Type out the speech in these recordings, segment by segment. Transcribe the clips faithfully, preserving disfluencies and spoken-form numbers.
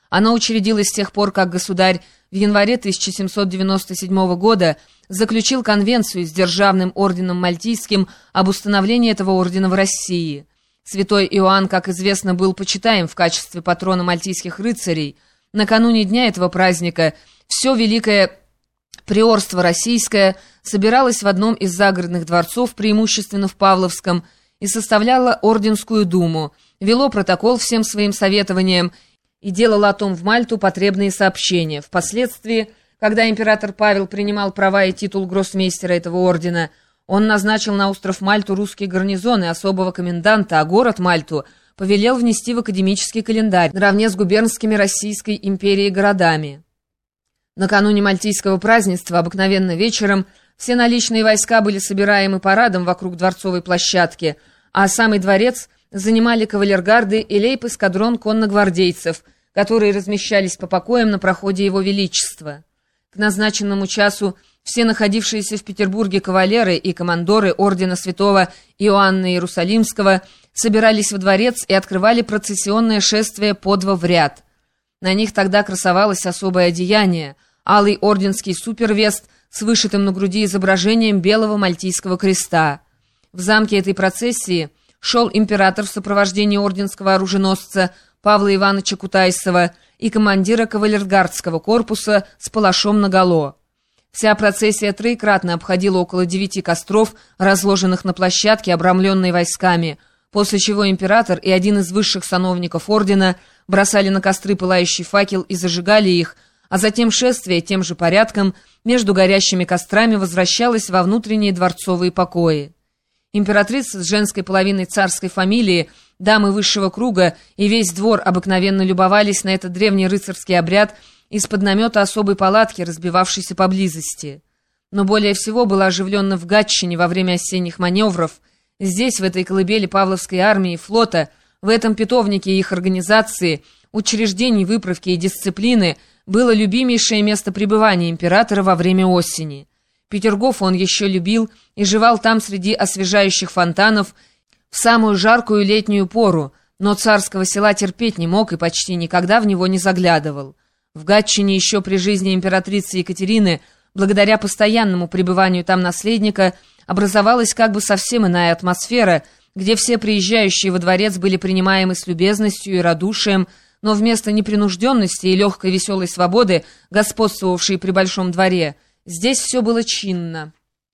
Оно учредилось с тех пор, как государь в январе тысяча семьсот девяносто седьмого года заключил конвенцию с Державным орденом Мальтийским об установлении этого ордена в России. Святой Иоанн, как известно, был почитаем в качестве патрона мальтийских рыцарей. Накануне дня этого праздника все великое приорство российское собиралось в одном из загородных дворцов, преимущественно в Павловском, и составляло орденскую думу, вело протокол всем своим советованиям и делало о том в Мальту потребные сообщения. Впоследствии, когда император Павел принимал права и титул гроссмейстера этого ордена, он назначил на остров Мальту русские гарнизоны особого коменданта, а город Мальту повелел внести в академический календарь наравне с губернскими Российской империи городами. Накануне мальтийского празднества, обыкновенно вечером, все наличные войска были собираемы парадом вокруг дворцовой площадки, а самый дворец занимали кавалергарды и лейб-эскадрон конногвардейцев, которые размещались по покоям на проходе Его Величества. К назначенному часу все находившиеся в Петербурге кавалеры и командоры ордена святого Иоанна Иерусалимского собирались во дворец и открывали процессионное шествие по два в ряд. На них тогда красовалось особое одеяние, алый орденский супервест с вышитым на груди изображением белого мальтийского креста. В замке этой процессии шел император в сопровождении орденского оруженосца Павла Ивановича Кутайсова и командира кавалергардского корпуса с палашом наголо. Вся процессия троекратно обходила около девяти костров, разложенных на площадке, обрамленной войсками, после чего император и один из высших сановников ордена бросали на костры пылающий факел и зажигали их, а затем шествие тем же порядком между горящими кострами возвращалось во внутренние дворцовые покои. Императрица с женской половиной царской фамилии, дамы высшего круга и весь двор обыкновенно любовались на этот древний рыцарский обряд из-под намета особой палатки, разбивавшейся поблизости. Но более всего было оживленно в Гатчине во время осенних маневров. Здесь, в этой колыбели Павловской армии и флота, в этом питомнике их организации, учреждений выправки и дисциплины было любимейшее место пребывания императора во время осени. Петергоф он еще любил и жевал там среди освежающих фонтанов в самую жаркую летнюю пору, но царского села терпеть не мог и почти никогда в него не заглядывал. В Гатчине еще при жизни императрицы Екатерины, благодаря постоянному пребыванию там наследника, образовалась как бы совсем иная атмосфера, где все приезжающие во дворец были принимаемы с любезностью и радушием, но вместо непринужденности и легкой веселой свободы, господствовавшей при Большом дворе, здесь все было чинно,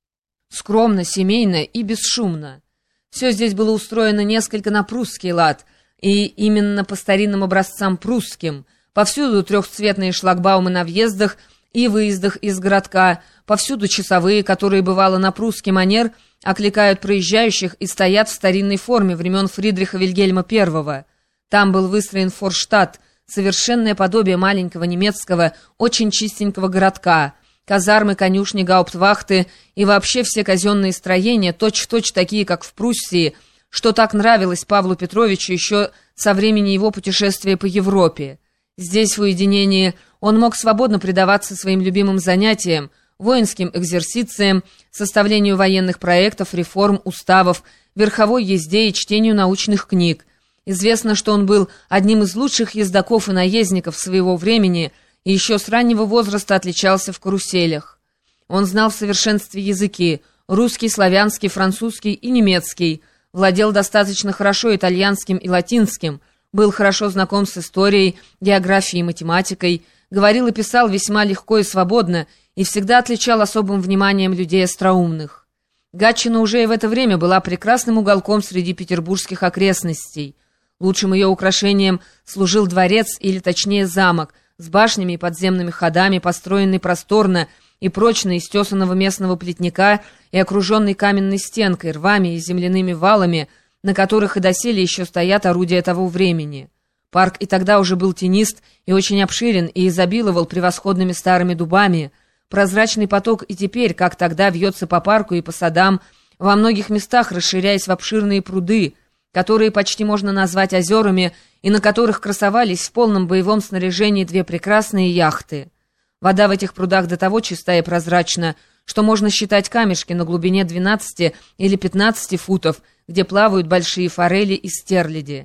скромно, семейно и бесшумно. Все здесь было устроено несколько на прусский лад, и именно по старинным образцам прусским. Повсюду трехцветные шлагбаумы на въездах и выездах из городка, повсюду часовые, которые, бывало, на прусский манер окликают проезжающих и стоят в старинной форме времен Фридриха Вильгельма Первого. Там был выстроен форштадт, совершенное подобие маленького немецкого, очень чистенького городка. Казармы, конюшни, гауптвахты и вообще все казенные строения, точь-в-точь такие, как в Пруссии, что так нравилось Павлу Петровичу еще со времени его путешествия по Европе. Здесь, в уединении, он мог свободно предаваться своим любимым занятиям, воинским экзерсициям, составлению военных проектов, реформ, уставов, верховой езде и чтению научных книг. Известно, что он был одним из лучших ездаков и наездников своего времени и еще с раннего возраста отличался в каруселях. Он знал в совершенстве языки – русский, славянский, французский и немецкий, владел достаточно хорошо итальянским и латинским, был хорошо знаком с историей, географией и математикой, говорил и писал весьма легко и свободно и всегда отличал особым вниманием людей остроумных. Гатчина уже и в это время была прекрасным уголком среди петербургских окрестностей. Лучшим ее украшением служил дворец, или точнее замок, с башнями и подземными ходами, построенный просторно и прочно из тесаного местного плетника и окруженный каменной стенкой, рвами и земляными валами, на которых и доселе еще стоят орудия того времени. Парк и тогда уже был тенист и очень обширен и изобиловал превосходными старыми дубами. Прозрачный поток и теперь, как тогда, вьется по парку и по садам, во многих местах расширяясь в обширные пруды, которые почти можно назвать озерами и на которых красовались в полном боевом снаряжении две прекрасные яхты. Вода в этих прудах до того чиста и прозрачна, что можно считать камешки на глубине двенадцати или пятнадцати футов, где плавают большие форели и стерляди.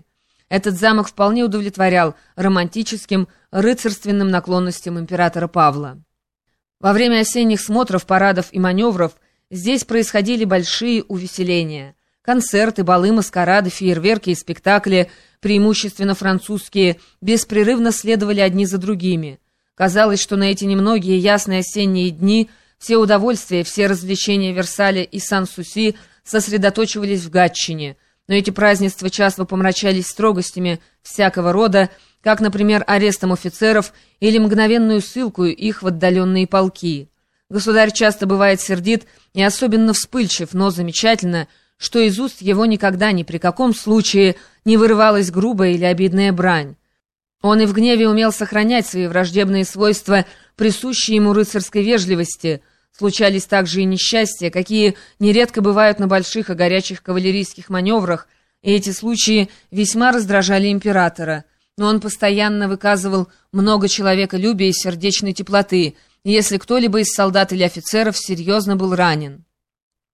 Этот замок вполне удовлетворял романтическим, рыцарственным наклонностям императора Павла. Во время осенних смотров, парадов и маневров здесь происходили большие увеселения. Концерты, балы, маскарады, фейерверки и спектакли, преимущественно французские, беспрерывно следовали одни за другими. Казалось, что на эти немногие ясные осенние дни все удовольствия, все развлечения Версаля и Сан-Суси сосредоточивались в Гатчине, но эти празднества часто помрачались строгостями всякого рода, как, например, арестом офицеров или мгновенную ссылку их в отдаленные полки. Государь часто бывает сердит и особенно вспыльчив, но замечательно, что из уст его никогда ни при каком случае не вырывалась грубая или обидная брань. Он и в гневе умел сохранять свои враждебные свойства, присущие ему рыцарской вежливости. Случались также и несчастья, какие нередко бывают на больших и горячих кавалерийских маневрах, и эти случаи весьма раздражали императора. Но он постоянно выказывал много человеколюбия и сердечной теплоты, если кто-либо из солдат или офицеров серьезно был ранен.